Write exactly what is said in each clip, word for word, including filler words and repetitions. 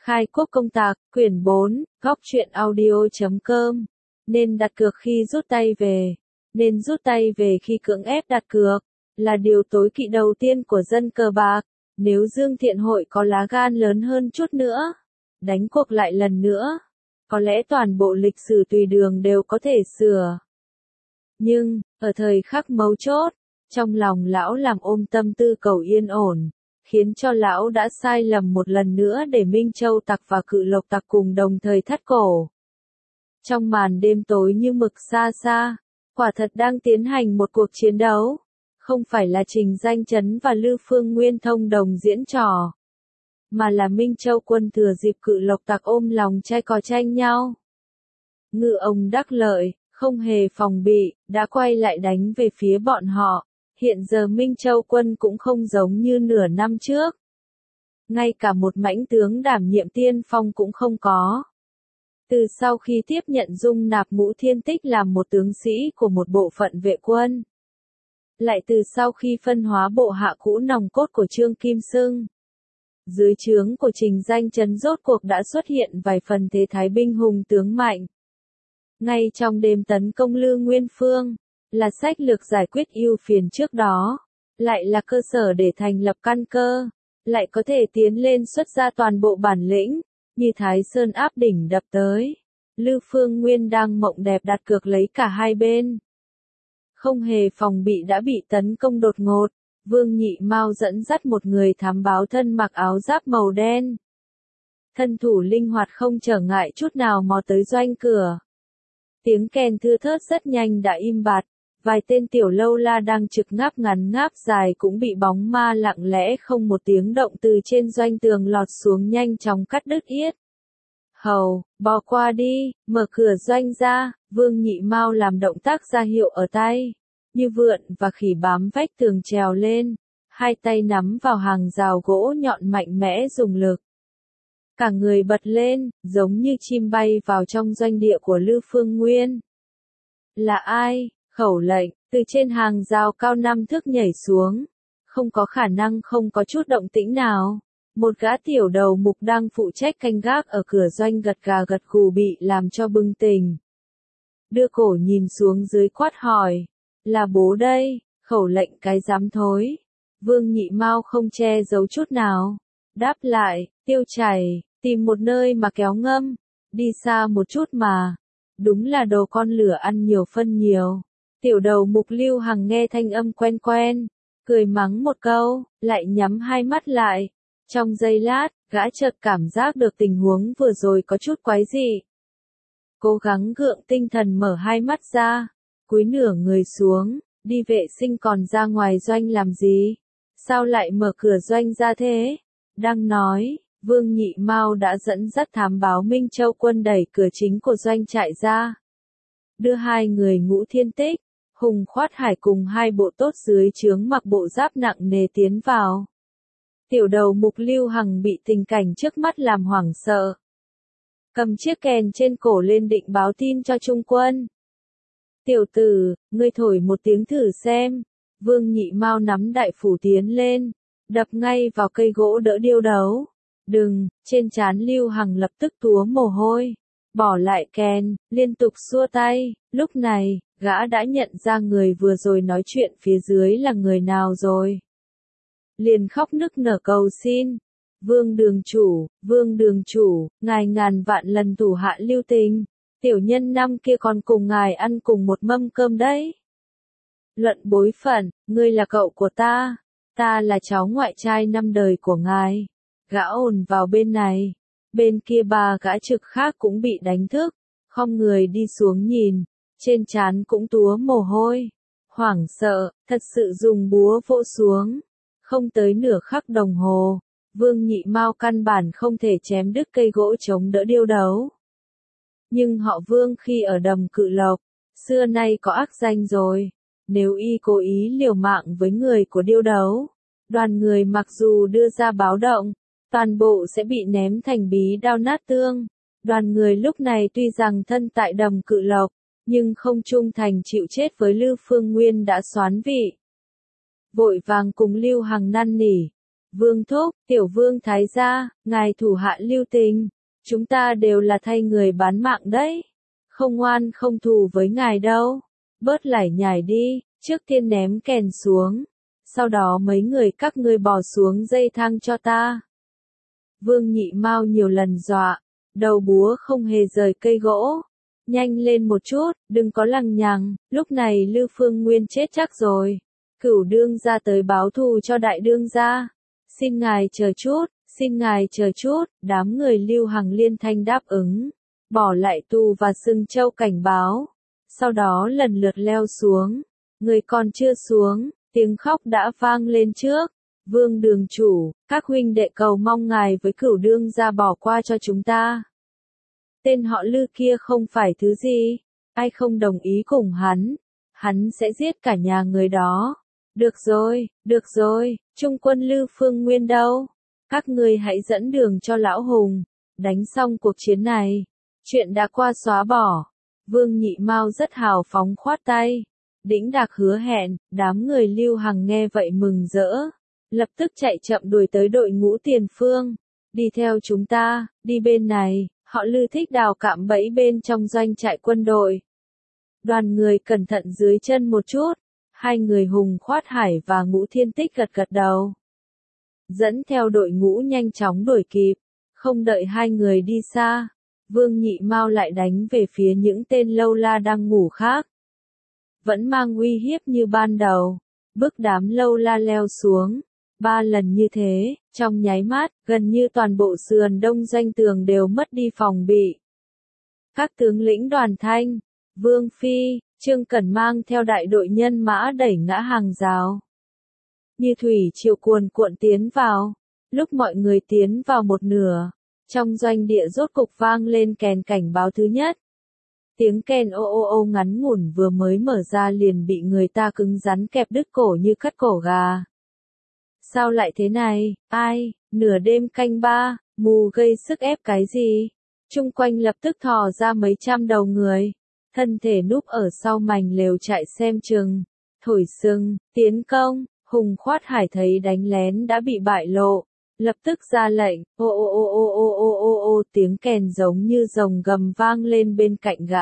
Khai quốc công tạc, quyển bốn, góc truyện audio.com. Nên đặt cược khi rút tay về. Nên rút tay về khi cưỡng ép đặt cược, là điều tối kỵ đầu tiên của dân cờ bạc. Nếu Dương Thiện Hội có lá gan lớn hơn chút nữa, đánh cuộc lại lần nữa, có lẽ toàn bộ lịch sử tùy đường đều có thể sửa. Nhưng, ở thời khắc mấu chốt, trong lòng lão làm ôm tâm tư cầu yên ổn, khiến cho lão đã sai lầm một lần nữa để Minh Châu tặc và Cự Lộc tặc cùng đồng thời thắt cổ. Trong màn đêm tối như mực xa xa, quả thật đang tiến hành một cuộc chiến đấu, không phải là Trình Danh Chấn và Lư Phương Nguyên thông đồng diễn trò, mà là Minh Châu quân thừa dịp Cự Lộc tặc ôm lòng trai cò tranh nhau. Ngư ông đắc lợi, không hề phòng bị, đã quay lại đánh về phía bọn họ. Hiện giờ Minh Châu quân cũng không giống như nửa năm trước. Ngay cả một mãnh tướng đảm nhiệm tiên phong cũng không có. Từ sau khi tiếp nhận dung nạp Ngũ Thiên Tích làm một tướng sĩ của một bộ phận vệ quân. Lại từ sau khi phân hóa bộ hạ cũ nòng cốt của Trương Kim Xưng. Dưới trướng của Trình Danh Chấn rốt cuộc đã xuất hiện vài phần thế thái binh hùng tướng mạnh. Ngay trong đêm tấn công Lư Nguyên Phương, là sách lược giải quyết ưu phiền trước đó, lại là cơ sở để thành lập căn cơ, lại có thể tiến lên xuất ra toàn bộ bản lĩnh, như Thái Sơn áp đỉnh đập tới. Lư Phương Nguyên đang mộng đẹp đặt cược lấy cả hai bên. Không hề phòng bị đã bị tấn công đột ngột, Vương Nhị Mao dẫn dắt một người thám báo thân mặc áo giáp màu đen. Thân thủ linh hoạt không trở ngại chút nào mò tới doanh cửa. Tiếng kèn thưa thớt rất nhanh đã im bặt. Vài tên tiểu lâu la đang trực ngáp ngắn ngáp dài cũng bị bóng ma lặng lẽ không một tiếng động từ trên doanh tường lọt xuống nhanh chóng cắt đứt yết. Hầu, bò qua đi, mở cửa doanh ra, Vương Nhị Mao làm động tác ra hiệu ở tay. Như vượn và khỉ bám vách tường trèo lên, hai tay nắm vào hàng rào gỗ nhọn mạnh mẽ dùng lực. Cả người bật lên, giống như chim bay vào trong doanh địa của Lư Phương Nguyên. Là ai? Khẩu lệnh, từ trên hàng rào cao năm thước nhảy xuống. Không có khả năng không có chút động tĩnh nào. Một gã tiểu đầu mục đang phụ trách canh gác ở cửa doanh gật gà gật gù bị làm cho bừng tỉnh. Đưa cổ nhìn xuống dưới quát hỏi. Là bố đây, khẩu lệnh cái dám thối. Vương Nhị Mao không che giấu chút nào. Đáp lại, tiêu chảy, tìm một nơi mà kéo ngâm. Đi xa một chút mà. Đúng là đồ con lửa ăn nhiều phân nhiều. Tiểu đầu mục Lưu Hằng nghe thanh âm quen quen, cười mắng một câu, lại nhắm hai mắt lại. Trong giây lát, gã chợt cảm giác được tình huống vừa rồi có chút quái dị. Cố gắng gượng tinh thần mở hai mắt ra, cúi nửa người xuống, đi vệ sinh còn ra ngoài doanh làm gì? Sao lại mở cửa doanh ra thế? Đang nói, Vương Nhị Mao đã dẫn dắt thám báo Minh Châu quân đẩy cửa chính của doanh trại ra. Đưa hai người Ngũ Thiên Tích, Hùng Khoát Hải cùng hai bộ tốt dưới trướng mặc bộ giáp nặng nề tiến vào. Tiểu đầu mục Lưu Hằng bị tình cảnh trước mắt làm hoảng sợ. Cầm chiếc kèn trên cổ lên định báo tin cho trung quân. Tiểu tử, ngươi thổi một tiếng thử xem. Vương Nhị Mao nắm đại phủ tiến lên, đập ngay vào cây gỗ đỡ điêu đấu. Đừng, trên trán Lưu Hằng lập tức túa mồ hôi. Bỏ lại kèn, liên tục xua tay. Lúc này, gã đã nhận ra người vừa rồi nói chuyện phía dưới là người nào rồi. Liền khóc nức nở cầu xin. Vương đường chủ, vương đường chủ, ngài ngàn vạn lần thủ hạ lưu tình. Tiểu nhân năm kia còn cùng ngài ăn cùng một mâm cơm đấy. Luận bối phận, ngươi là cậu của ta. Ta là cháu ngoại trai năm đời của ngài. Gã ồn vào bên này. Bên kia ba gã trực khác cũng bị đánh thức. Khom người đi xuống nhìn. Trên trán cũng túa mồ hôi. Hoảng sợ, thật sự dùng búa vỗ xuống. Không tới nửa khắc đồng hồ. Vương Nhị Mao căn bản không thể chém đứt cây gỗ chống đỡ điêu đấu. Nhưng họ Vương khi ở đầm Cự Lộc, xưa nay có ác danh rồi. Nếu y cố ý liều mạng với người của điêu đấu, đoàn người mặc dù đưa ra báo động, toàn bộ sẽ bị ném thành bí đao nát tương. Đoàn người lúc này tuy rằng thân tại đầm Cự Lộc, nhưng không trung thành chịu chết với Lư Phương Nguyên đã xoán vị. Vội vàng cùng Lưu Hằng năn nỉ, Vương thúc, tiểu vương thái gia, ngài thủ hạ lưu tình, chúng ta đều là thay người bán mạng đấy, không ngoan không thù với ngài đâu, bớt lải nhải đi, trước tiên ném kèn xuống, sau đó mấy người các ngươi bò xuống dây thang cho ta. Vương Nhị Mao nhiều lần dọa, đầu búa không hề rời cây gỗ. Nhanh lên một chút, đừng có lằng nhằng, lúc này Lư Phương Nguyên chết chắc rồi. Cửu đương gia tới báo thù cho đại đương gia. Xin ngài chờ chút, xin ngài chờ chút, đám người Lưu Hằng liên thanh đáp ứng. Bỏ lại tù và sừng châu cảnh báo. Sau đó lần lượt leo xuống. Người còn chưa xuống, tiếng khóc đã vang lên trước. Vương đường chủ, các huynh đệ cầu mong ngài với cửu đương gia bỏ qua cho chúng ta. Tên họ Lư kia không phải thứ gì, ai không đồng ý cùng hắn, hắn sẽ giết cả nhà người đó. Được rồi, được rồi, trung quân Lư Phương Nguyên đâu? Các ngươi hãy dẫn đường cho lão hùng, đánh xong cuộc chiến này, chuyện đã qua xóa bỏ. Vương Nhị Mao rất hào phóng khoát tay, đĩnh đạc hứa hẹn, đám người Lưu Hằng nghe vậy mừng rỡ, lập tức chạy chậm đuổi tới đội ngũ tiền phương, đi theo chúng ta, đi bên này. Họ Lư thích đào cạm bẫy bên trong doanh trại quân đội. Đoàn người cẩn thận dưới chân một chút, hai người Hùng Khoát Hải và Ngũ Thiên Tích gật gật đầu. Dẫn theo đội ngũ nhanh chóng đuổi kịp, không đợi hai người đi xa, Vương Nhị Mao lại đánh về phía những tên lâu la đang ngủ khác. Vẫn mang uy hiếp như ban đầu, bức đám lâu la leo xuống. Ba lần như thế, trong nháy mắt, gần như toàn bộ sườn đông doanh tường đều mất đi phòng bị. Các tướng lĩnh Đoàn Thanh, Vương Phi, Trương Cẩn mang theo đại đội nhân mã đẩy ngã hàng rào. Như thủy triều cuồn cuộn tiến vào, lúc mọi người tiến vào một nửa, trong doanh địa rốt cục vang lên kèn cảnh báo thứ nhất. Tiếng kèn ô ô ô ngắn ngủn vừa mới mở ra liền bị người ta cứng rắn kẹp đứt cổ như cắt cổ gà. Sao lại thế này, ai, nửa đêm canh ba, mù gây sức ép cái gì? Trung quanh lập tức thò ra mấy trăm đầu người, thân thể núp ở sau mảnh lều trại xem chừng, thổi sừng, tiến công, Hùng Khoát Hải thấy đánh lén đã bị bại lộ, lập tức ra lệnh, ô ô ô ô ô ô ô ô tiếng kèn giống như rồng gầm vang lên bên cạnh gã.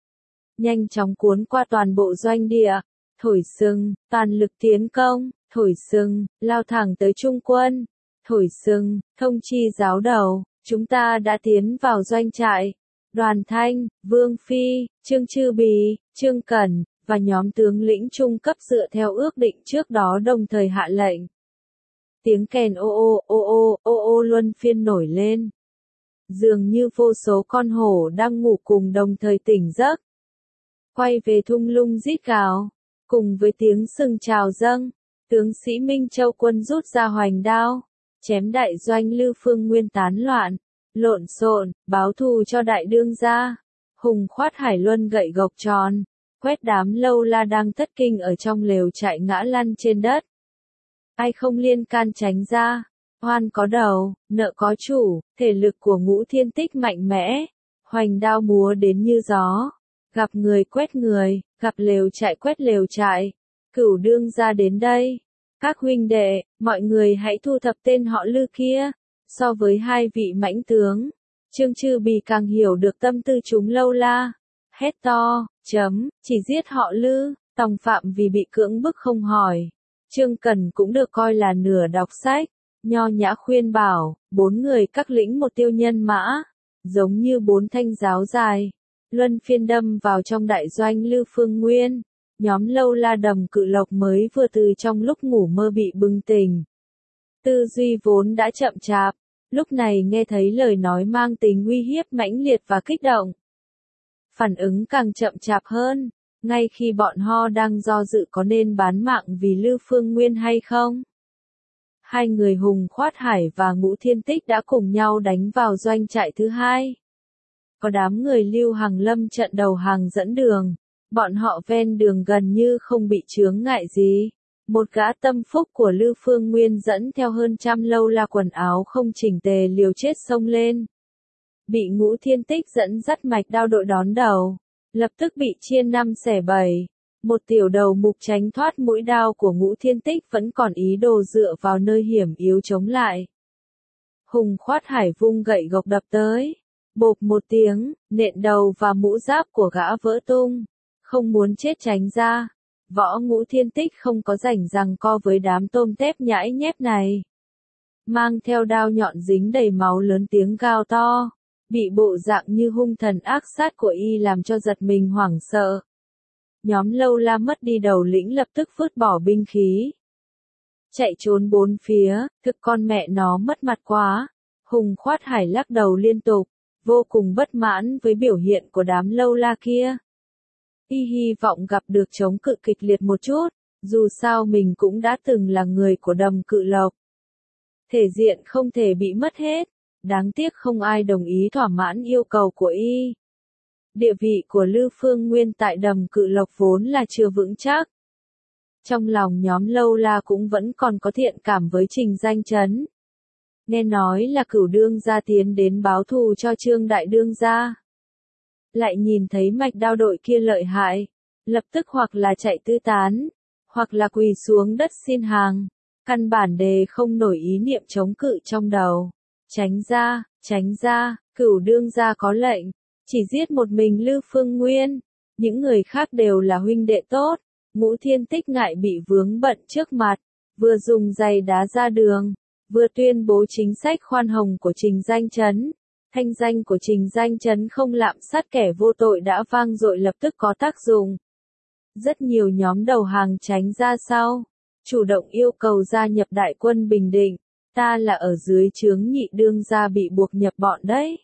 Nhanh chóng cuốn qua toàn bộ doanh địa, thổi sừng, toàn lực tiến công. Thổi sừng, lao thẳng tới trung quân. Thổi sừng, thông chi giáo đầu, chúng ta đã tiến vào doanh trại. Đoàn Thanh, Vương Phi, Trương Chư Bì, Trương Cẩn, và nhóm tướng lĩnh trung cấp dựa theo ước định trước đó đồng thời hạ lệnh. Tiếng kèn ô ô ô ô ô ô luân phiên nổi lên. Dường như vô số con hổ đang ngủ cùng đồng thời tỉnh giấc. Quay về thung lũng rít gào, cùng với tiếng sừng trào dâng. Tướng sĩ Minh Châu quân rút ra hoành đao, chém đại doanh Lư Phương Nguyên tán loạn, lộn xộn, báo thù cho đại đương gia. Hùng Khoát Hải luân gậy gộc tròn, quét đám lâu la đang thất kinh ở trong lều trại ngã lăn trên đất. Ai không liên can tránh ra, oan có đầu, nợ có chủ, thể lực của Ngũ Thiên Tích mạnh mẽ, hoành đao múa đến như gió, gặp người quét người, gặp lều trại quét lều trại. Cửu đương gia đến đây. Các huynh đệ, mọi người hãy thu thập tên họ Lư kia. So với hai vị mãnh tướng, Trương Chư Bì càng hiểu được tâm tư chúng lâu la. Hét to, chấm, chỉ giết họ Lư, tòng phạm vì bị cưỡng bức không hỏi. Trương Cẩn cũng được coi là nửa đọc sách, nho nhã khuyên bảo, bốn người các lĩnh một tiêu nhân mã, giống như bốn thanh giáo dài, luân phiên đâm vào trong đại doanh Lư Phương Nguyên. Nhóm lâu la Đầm Cự Lộc mới vừa từ trong lúc ngủ mơ bị bừng tỉnh. Tư duy vốn đã chậm chạp, lúc này nghe thấy lời nói mang tính uy hiếp mãnh liệt và kích động. Phản ứng càng chậm chạp hơn, ngay khi bọn họ đang do dự có nên bán mạng vì Lư Phương Nguyên hay không. Hai người Hùng Khoát Hải và Ngũ Thiên Tích đã cùng nhau đánh vào doanh trại thứ hai. Có đám người Lưu Hằng lâm trận đầu hàng dẫn đường. Bọn họ ven đường gần như không bị chướng ngại gì. Một gã tâm phúc của Lư Phương Nguyên dẫn theo hơn trăm lâu la quần áo không chỉnh tề liều chết xông lên. Bị Ngũ Thiên Tích dẫn dắt mạch đao đội đón đầu, lập tức bị chia năm xẻ bảy. Một tiểu đầu mục tránh thoát mũi đao của Ngũ Thiên Tích vẫn còn ý đồ dựa vào nơi hiểm yếu chống lại. Hùng Khoát Hải vung gậy gộc đập tới. Bộp một tiếng, nện đầu và mũ giáp của gã vỡ tung. Không muốn chết tránh ra. Võ Ngũ Thiên Tích không có rảnh giằng co với đám tôm tép nhãi nhép này. Mang theo đao nhọn dính đầy máu lớn tiếng gào to. Bị bộ dạng như hung thần ác sát của y làm cho giật mình hoảng sợ. Nhóm Lâu La mất đi đầu lĩnh lập tức vứt bỏ binh khí. Chạy trốn bốn phía, thực con mẹ nó mất mặt quá. Hùng Khoát Hải lắc đầu liên tục, vô cùng bất mãn với biểu hiện của đám Lâu La kia. Y hy vọng gặp được chống cự kịch liệt một chút, dù sao mình cũng đã từng là người của Đầm Cự Lộc. Thể diện không thể bị mất hết, đáng tiếc không ai đồng ý thỏa mãn yêu cầu của y. Địa vị của Lư Phương Nguyên tại Đầm Cự Lộc vốn là chưa vững chắc. Trong lòng nhóm Lâu La cũng vẫn còn có thiện cảm với Trình Danh Chấn. Nghe nói là Cửu đương gia tiến đến báo thù cho Trương đại đương gia. Lại nhìn thấy mạch đao đội kia lợi hại, lập tức hoặc là chạy tứ tán, hoặc là quỳ xuống đất xin hàng, căn bản đề không nổi ý niệm chống cự trong đầu. Tránh ra, tránh ra, Cửu đương gia có lệnh, chỉ giết một mình Lư Phương Nguyên, những người khác đều là huynh đệ tốt. Ngũ Thiên Tích ngại bị vướng bận trước mặt, vừa dùng giày đá ra đường, vừa tuyên bố chính sách khoan hồng của Trình Danh Chấn. Thanh danh của Trình Danh Chấn không lạm sát kẻ vô tội đã vang dội lập tức có tác dụng. Rất nhiều nhóm đầu hàng tránh ra sau, chủ động yêu cầu gia nhập đại quân Bình Định. Ta là ở dưới trướng Nhị đương gia bị buộc nhập bọn đấy.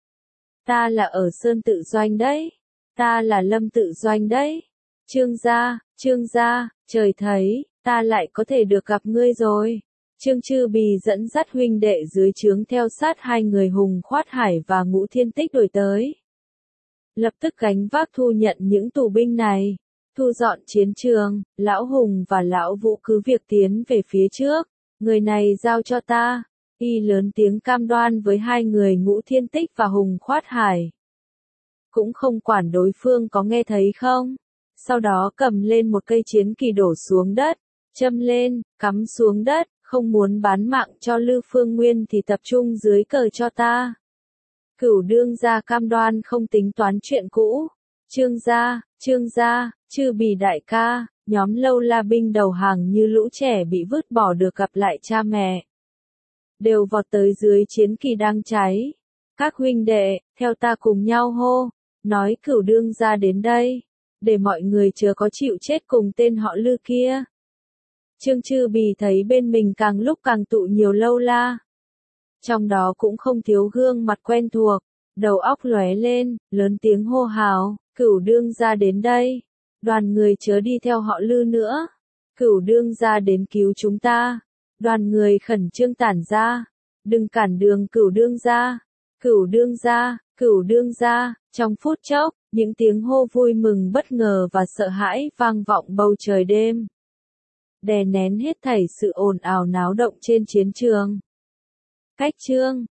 Ta là ở Sơn Tự Doanh đấy. Ta là Lâm Tự Doanh đấy. Trương gia, Trương gia, trời thấy, ta lại có thể được gặp ngươi rồi. Trương Chư Bì dẫn dắt huynh đệ dưới trướng theo sát hai người Hùng Khoát Hải và Ngũ Thiên Tích đuổi tới. Lập tức gánh vác thu nhận những tù binh này, thu dọn chiến trường, Lão Hùng và Lão Vũ cứ việc tiến về phía trước, người này giao cho ta. Y lớn tiếng cam đoan với hai người Ngũ Thiên Tích và Hùng Khoát Hải. Cũng không quản đối phương có nghe thấy không. Sau đó cầm lên một cây chiến kỳ đổ xuống đất, châm lên, cắm xuống đất, không muốn bán mạng cho Lư Phương Nguyên thì tập trung dưới cờ cho ta. Cửu đương gia cam đoan không tính toán chuyện cũ. Trương gia, Trương gia, Chư Bì đại ca, nhóm Lâu La binh đầu hàng như lũ trẻ bị vứt bỏ được gặp lại cha mẹ. Đều vọt tới dưới chiến kỳ đang cháy. Các huynh đệ, theo ta cùng nhau hô, nói Cửu đương gia đến đây, để mọi người chớ có chịu chết cùng tên họ Lư kia. Trương Chư Bì thấy bên mình càng lúc càng tụ nhiều Lâu La. Trong đó cũng không thiếu gương mặt quen thuộc, đầu óc lóe lên, lớn tiếng hô hào, Cửu đương gia đến đây. Đoàn người chớ đi theo họ Lư nữa. Cửu đương gia đến cứu chúng ta. Đoàn người khẩn trương tản ra. Đừng cản đường Cửu đương gia. Cửu đương gia, Cửu đương gia. Trong phút chốc, những tiếng hô vui mừng bất ngờ và sợ hãi vang vọng bầu trời đêm. Đè nén hết thảy sự ồn ào náo động trên chiến trường. Cách chương